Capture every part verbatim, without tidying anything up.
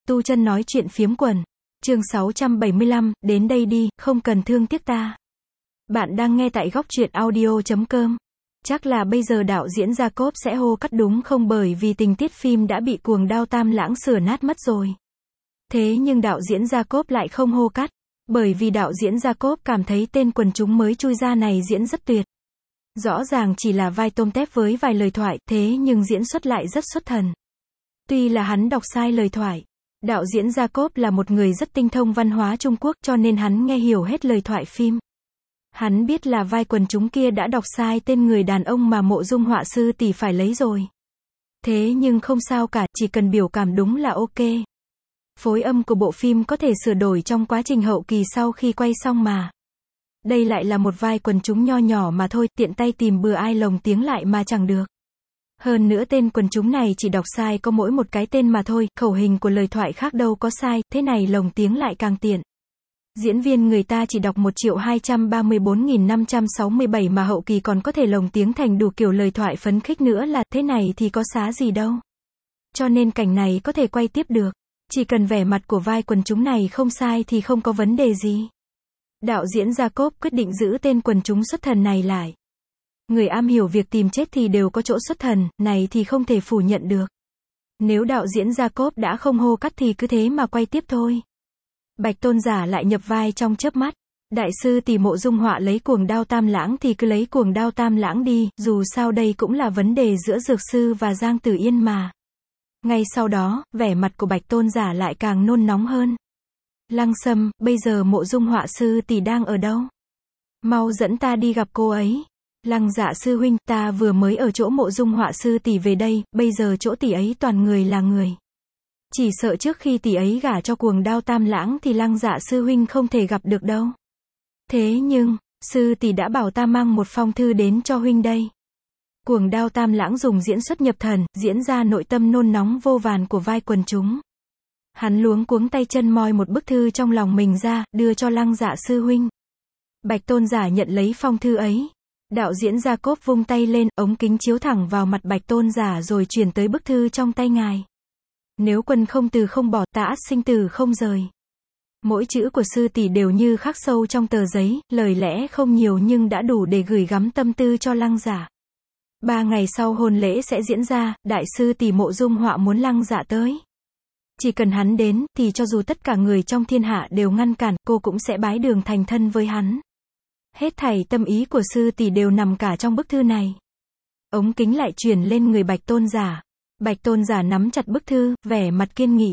Tu Chân nói chuyện phiếm quần. Chương sáu trăm bảy mươi lăm, đến đây đi, không cần thương tiếc ta. Bạn đang nghe tại góc truyện audio chấm com. Chắc là bây giờ đạo diễn Jacob sẽ hô cắt đúng không, bởi vì tình tiết phim đã bị Cuồng Đao Tam Lãng sửa nát mất rồi. Thế nhưng đạo diễn Jacob lại không hô cắt, bởi vì đạo diễn Jacob cảm thấy tên quần chúng mới chui ra này diễn rất tuyệt. Rõ ràng chỉ là vai tôm tép với vài lời thoại, thế nhưng diễn xuất lại rất xuất thần. Tuy là hắn đọc sai lời thoại, đạo diễn Jacob là một người rất tinh thông văn hóa Trung Quốc, cho nên hắn nghe hiểu hết lời thoại phim. Hắn biết là vai quần chúng kia đã đọc sai tên người đàn ông mà Mộ Dung họa sư tỷ phải lấy rồi. Thế nhưng không sao cả, chỉ cần biểu cảm đúng là ok. Phối âm của bộ phim có thể sửa đổi trong quá trình hậu kỳ sau khi quay xong mà. Đây lại là một vai quần chúng nho nhỏ mà thôi, tiện tay tìm bừa ai lồng tiếng lại mà chẳng được. Hơn nữa tên quần chúng này chỉ đọc sai có mỗi một cái tên mà thôi, khẩu hình của lời thoại khác đâu có sai, thế này lồng tiếng lại càng tiện. Diễn viên người ta chỉ đọc một triệu hai trăm ba mươi bốn nghìn năm trăm sáu mươi bảy mà hậu kỳ còn có thể lồng tiếng thành đủ kiểu lời thoại phấn khích nữa là, thế này thì có xá gì đâu. Cho nên cảnh này có thể quay tiếp được. Chỉ cần vẻ mặt của vai quần chúng này không sai thì không có vấn đề gì. Đạo diễn Jacob quyết định giữ tên quần chúng xuất thần này lại. Người am hiểu việc tìm chết thì đều có chỗ xuất thần, này thì không thể phủ nhận được. Nếu đạo diễn Jacob đã không hô cắt thì cứ thế mà quay tiếp thôi. Bạch Tôn Giả lại nhập vai trong chớp mắt. Đại sư tỷ Mộ Dung họa lấy Cuồng Đao Tam Lãng thì cứ lấy Cuồng Đao Tam Lãng đi, dù sao đây cũng là vấn đề giữa Dược Sư và Giang Tử Yên mà. Ngay sau đó, vẻ mặt của Bạch Tôn Giả lại càng nôn nóng hơn. Lăng Sâm, bây giờ Mộ Dung họa sư tỷ đang ở đâu? Mau dẫn ta đi gặp cô ấy. Lăng Dạ sư huynh, ta vừa mới ở chỗ Mộ Dung họa sư tỷ về đây, bây giờ chỗ tỷ ấy toàn người là người. Chỉ sợ trước khi tỷ ấy gả cho Cuồng Đao Tam Lãng thì Lăng Dạ sư huynh không thể gặp được đâu. Thế nhưng, sư tỷ đã bảo ta mang một phong thư đến cho huynh đây. Cuồng Đao Tam Lãng dùng diễn xuất nhập thần, diễn ra nội tâm nôn nóng vô vàn của vai quần chúng. Hắn luống cuống tay chân moi một bức thư trong lòng mình ra, đưa cho Lăng Dạ sư huynh. Bạch Tôn Giả nhận lấy phong thư ấy. Đạo diễn Jacob vung tay lên, ống kính chiếu thẳng vào mặt Bạch Tôn Giả rồi chuyển tới bức thư trong tay ngài. Nếu quân không từ không bỏ, ta ắt sinh từ không rời. Mỗi chữ của sư tỷ đều như khắc sâu trong tờ giấy, lời lẽ không nhiều nhưng đã đủ để gửi gắm tâm tư cho Lăng Dạ. Ba ngày sau hôn lễ sẽ diễn ra, đại sư tỷ Mộ Dung họa muốn Lăng Dạ tới. Chỉ cần hắn đến, thì cho dù tất cả người trong thiên hạ đều ngăn cản, cô cũng sẽ bái đường thành thân với hắn. Hết thảy tâm ý của sư tỷ đều nằm cả trong bức thư này. Ống kính lại chuyển lên người Bạch Tôn Giả. Bạch Tôn Giả nắm chặt bức thư, vẻ mặt kiên nghị.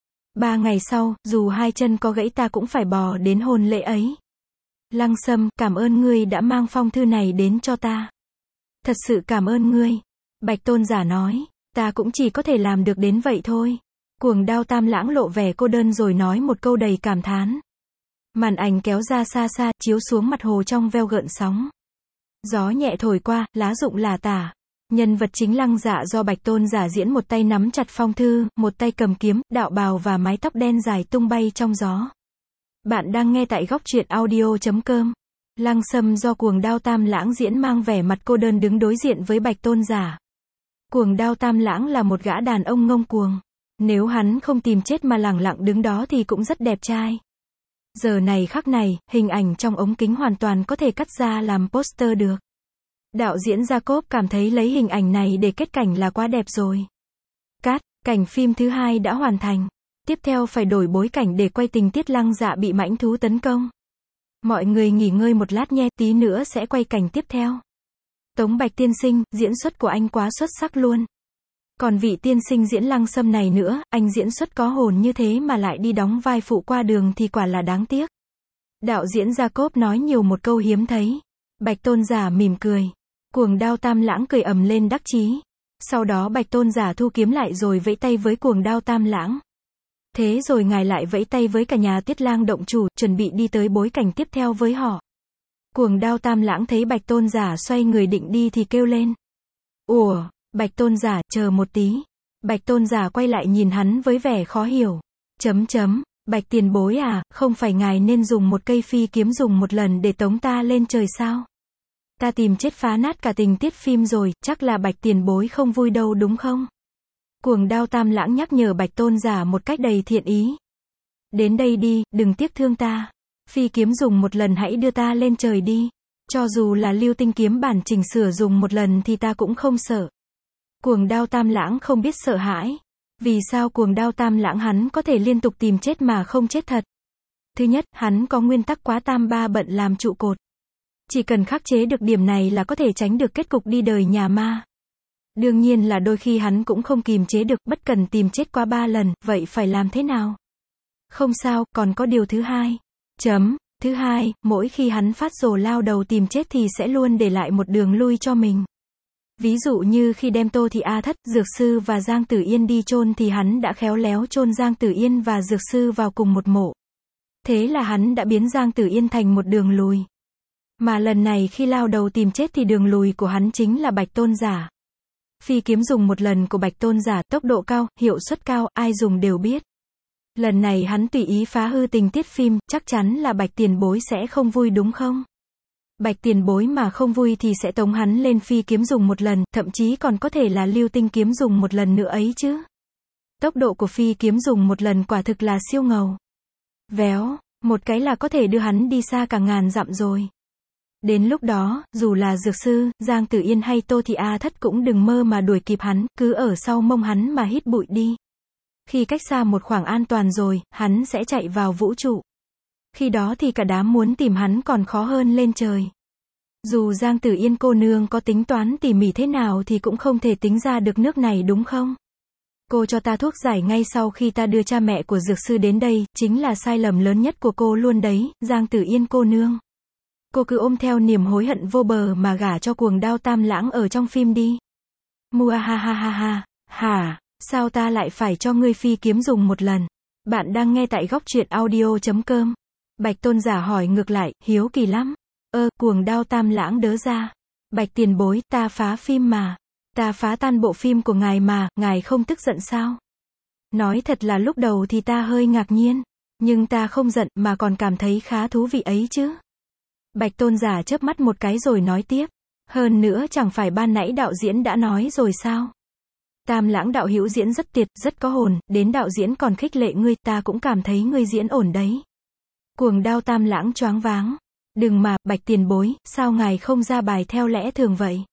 Ba ngày sau, dù hai chân có gãy ta cũng phải bò đến hôn lễ ấy. Lăng Sâm, cảm ơn ngươi đã mang phong thư này đến cho ta. Thật sự cảm ơn ngươi. Bạch Tôn Giả nói, ta cũng chỉ có thể làm được đến vậy thôi. Cuồng Đao Tam Lãng lộ vẻ cô đơn rồi nói một câu đầy cảm thán. Màn ảnh kéo ra xa xa, chiếu xuống mặt hồ trong veo gợn sóng. Gió nhẹ thổi qua, lá rụng lả tả. Nhân vật chính Lăng Dạ do Bạch Tôn Giả diễn một tay nắm chặt phong thư, một tay cầm kiếm, đạo bào và mái tóc đen dài tung bay trong gió. Bạn đang nghe tại góc truyện audio chấm com. Lăng Sâm do Cuồng Đao Tam Lãng diễn mang vẻ mặt cô đơn đứng đối diện với Bạch Tôn Giả. Cuồng Đao Tam Lãng là một gã đàn ông ngông cuồng. Nếu hắn không tìm chết mà lẳng lặng đứng đó thì cũng rất đẹp trai. Giờ này khắc này, hình ảnh trong ống kính hoàn toàn có thể cắt ra làm poster được. Đạo diễn Jacob cảm thấy lấy hình ảnh này để kết cảnh là quá đẹp rồi. Cắt, cảnh phim thứ hai đã hoàn thành. Tiếp theo phải đổi bối cảnh để quay tình tiết Lăng Dạ bị mãnh thú tấn công. Mọi người nghỉ ngơi một lát nhé, tí nữa sẽ quay cảnh tiếp theo. Tống Bạch tiên sinh, diễn xuất của anh quá xuất sắc luôn. Còn vị tiên sinh diễn Lăng Sâm này nữa, anh diễn xuất có hồn như thế mà lại đi đóng vai phụ qua đường thì quả là đáng tiếc. Đạo diễn Jacob nói nhiều một câu hiếm thấy. Bạch Tôn Giả mỉm cười. Cuồng Đao Tam Lãng cười ầm lên đắc chí. Sau đó Bạch Tôn Giả thu kiếm lại rồi vẫy tay với Cuồng Đao Tam Lãng. Thế rồi ngài lại vẫy tay với cả nhà Tiết Lang động chủ, chuẩn bị đi tới bối cảnh tiếp theo với họ. Cuồng Đao Tam Lãng thấy Bạch Tôn Giả xoay người định đi thì kêu lên. Ủa, Bạch Tôn Giả, chờ một tí. Bạch Tôn Giả quay lại nhìn hắn với vẻ khó hiểu. Chấm chấm, Bạch tiền bối à, không phải ngài nên dùng một cây phi kiếm dùng một lần để tống ta lên trời sao? Ta tìm chết phá nát cả tình tiết phim rồi, chắc là Bạch tiền bối không vui đâu đúng không? Cuồng Đao Tam Lãng nhắc nhở Bạch Tôn Giả một cách đầy thiện ý. Đến đây đi, đừng tiếc thương ta. Phi kiếm dùng một lần hãy đưa ta lên trời đi. Cho dù là lưu tinh kiếm bản chỉnh sửa dùng một lần thì ta cũng không sợ. Cuồng Đao Tam Lãng không biết sợ hãi. Vì sao Cuồng Đao Tam Lãng hắn có thể liên tục tìm chết mà không chết thật? Thứ nhất, hắn có nguyên tắc quá tam ba bận làm trụ cột. Chỉ cần khắc chế được điểm này là có thể tránh được kết cục đi đời nhà ma. Đương nhiên là đôi khi hắn cũng không kìm chế được, bất cần tìm chết qua ba lần, vậy phải làm thế nào? Không sao, còn có điều thứ hai. Chấm. Thứ hai, mỗi khi hắn phát rồ lao đầu tìm chết thì sẽ luôn để lại một đường lui cho mình. Ví dụ như khi đem Tô Thị A Thất, Dược Sư và Giang Tử Yên đi chôn thì hắn đã khéo léo chôn Giang Tử Yên và Dược Sư vào cùng một mộ. Thế là hắn đã biến Giang Tử Yên thành một đường lùi. Mà lần này khi lao đầu tìm chết thì đường lùi của hắn chính là Bạch Tôn Giả. Phi kiếm dùng một lần của Bạch Tôn Giả tốc độ cao, hiệu suất cao, ai dùng đều biết. Lần này hắn tùy ý phá hư tình tiết phim, chắc chắn là Bạch Tiền Bối sẽ không vui đúng không? Bạch Tiền Bối mà không vui thì sẽ tống hắn lên phi kiếm dùng một lần, thậm chí còn có thể là lưu tinh kiếm dùng một lần nữa ấy chứ. Tốc độ của phi kiếm dùng một lần quả thực là siêu ngầu. Véo, một cái là có thể đưa hắn đi xa cả ngàn dặm rồi. Đến lúc đó, dù là Dược Sư, Giang Tử Yên hay Tô Thị A Thất cũng đừng mơ mà đuổi kịp hắn, cứ ở sau mông hắn mà hít bụi đi. Khi cách xa một khoảng an toàn rồi, hắn sẽ chạy vào vũ trụ. Khi đó thì cả đám muốn tìm hắn còn khó hơn lên trời. Dù Giang Tử Yên cô nương có tính toán tỉ mỉ thế nào thì cũng không thể tính ra được nước này đúng không? Cô cho ta thuốc giải ngay sau khi ta đưa cha mẹ của Dược Sư đến đây, chính là sai lầm lớn nhất của cô luôn đấy, Giang Tử Yên cô nương. Cô cứ ôm theo niềm hối hận vô bờ mà gả cho Cuồng Đao Tam Lãng ở trong phim đi. Mua ha ha ha ha, hả, sao ta lại phải cho ngươi phi kiếm dùng một lần? Bạn đang nghe tại góc truyện audio chấm com. Bạch Tôn Giả hỏi ngược lại, hiếu kỳ lắm. Ơ, Cuồng Đao Tam Lãng đớ ra. Bạch Tiền Bối, ta phá phim mà. Ta phá tan bộ phim của ngài mà, ngài không tức giận sao? Nói thật là lúc đầu thì ta hơi ngạc nhiên. Nhưng ta không giận mà còn cảm thấy khá thú vị ấy chứ. Bạch Tôn Giả chớp mắt một cái rồi nói tiếp. Hơn nữa chẳng phải ban nãy đạo diễn đã nói rồi sao? Tam Lãng đạo hữu diễn rất tuyệt, rất có hồn, đến đạo diễn còn khích lệ ngươi, ta cũng cảm thấy ngươi diễn ổn đấy. Cuồng Đao Tam Lãng choáng váng. Đừng mà, Bạch Tiền Bối, sao ngài không ra bài theo lẽ thường vậy?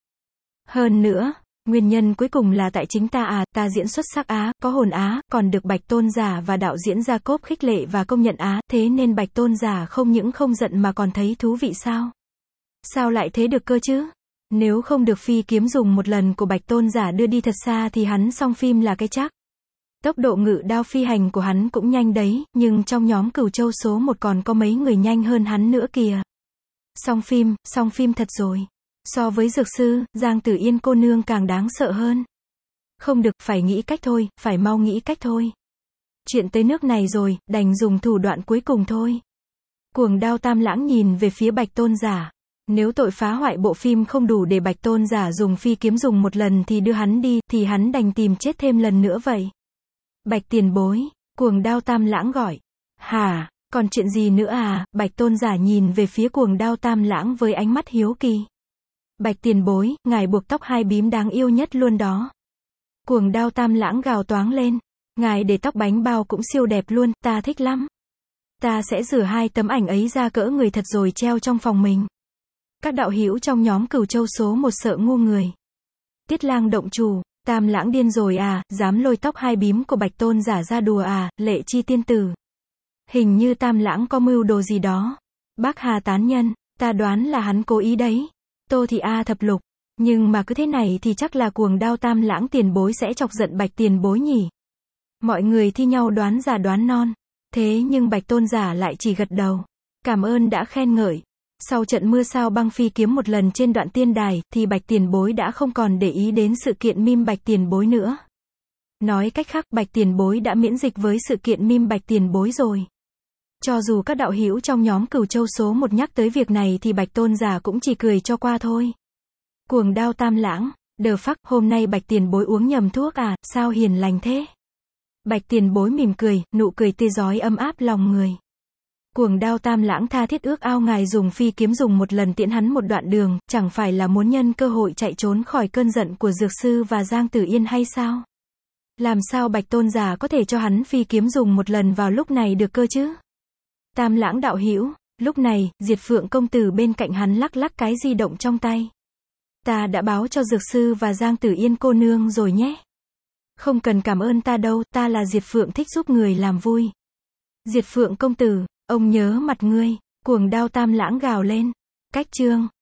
Hơn nữa, nguyên nhân cuối cùng là tại chính ta à, ta diễn xuất sắc á, có hồn á, còn được Bạch Tôn Giả và đạo diễn Jacob khích lệ và công nhận á, thế nên Bạch Tôn Giả không những không giận mà còn thấy thú vị sao? Sao lại thế được cơ chứ? Nếu không được phi kiếm dùng một lần của Bạch Tôn Giả đưa đi thật xa thì hắn xong phim là cái chắc. Tốc độ ngự đao phi hành của hắn cũng nhanh đấy, nhưng trong nhóm Cửu Châu số một còn có mấy người nhanh hơn hắn nữa kìa. Xong phim, xong phim thật rồi. So với Dược Sư, Giang Tử Yên cô nương càng đáng sợ hơn. Không được, phải nghĩ cách thôi, phải mau nghĩ cách thôi. Chuyện tới nước này rồi, đành dùng thủ đoạn cuối cùng thôi. Cuồng Đao Tam Lãng nhìn về phía Bạch Tôn Giả. Nếu tội phá hoại bộ phim không đủ để Bạch Tôn Giả dùng phi kiếm dùng một lần thì đưa hắn đi, thì hắn đành tìm chết thêm lần nữa vậy. Bạch Tiền Bối, Cuồng Đao Tam Lãng gọi. Hả, còn chuyện gì nữa à? Bạch Tôn Giả nhìn về phía Cuồng Đao Tam Lãng với ánh mắt hiếu kỳ. Bạch Tiền Bối, ngài buộc tóc hai bím đáng yêu nhất luôn đó. Cuồng Đao Tam Lãng gào toáng lên. Ngài để tóc bánh bao cũng siêu đẹp luôn, ta thích lắm. Ta sẽ rửa hai tấm ảnh ấy ra cỡ người thật rồi treo trong phòng mình. Các đạo hữu trong nhóm Cửu Châu số một sợ ngu người. Tiết Lang động chủ, Tam Lãng điên rồi à, dám lôi tóc hai bím của Bạch Tôn Giả ra đùa à, Lệ Chi tiên tử. Hình như Tam Lãng có mưu đồ gì đó. Bác Hà tán nhân, ta đoán là hắn cố ý đấy. Tô Thị A thập lục, nhưng mà cứ thế này thì chắc là Cuồng Đao Tam Lãng tiền bối sẽ chọc giận Bạch Tiền Bối nhỉ. Mọi người thi nhau đoán già đoán non. Thế nhưng Bạch Tôn Giả lại chỉ gật đầu. Cảm ơn đã khen ngợi. Sau trận mưa sao băng phi kiếm một lần trên đoạn tiên đài, thì Bạch Tiền Bối đã không còn để ý đến sự kiện meme Bạch Tiền Bối nữa. Nói cách khác, Bạch Tiền Bối đã miễn dịch với sự kiện meme Bạch Tiền Bối rồi. Cho dù các đạo hữu trong nhóm Cửu Châu số một nhắc tới việc này thì Bạch Tôn Giả cũng chỉ cười cho qua thôi. Cuồng Đao Tam Lãng, đờ phắc, hôm nay Bạch Tiền Bối uống nhầm thuốc à, sao hiền lành thế? Bạch Tiền Bối mỉm cười, nụ cười tươi rói ấm áp lòng người. Cuồng Đao Tam Lãng tha thiết ước ao ngài dùng phi kiếm dùng một lần tiễn hắn một đoạn đường, chẳng phải là muốn nhân cơ hội chạy trốn khỏi cơn giận của Dược Sư và Giang Tử Yên hay sao? Làm sao Bạch Tôn giả có thể cho hắn phi kiếm dùng một lần vào lúc này được cơ chứ? Tam Lãng đạo hữu, lúc này, Diệt Phượng công tử bên cạnh hắn lắc lắc cái di động trong tay. Ta đã báo cho Dược sư và Giang Tử Yên cô nương rồi nhé. Không cần cảm ơn ta đâu, ta là Diệt Phượng thích giúp người làm vui. Diệt Phượng công tử, ông nhớ mặt ngươi, cuồng đao Tam Lãng gào lên. Cách chương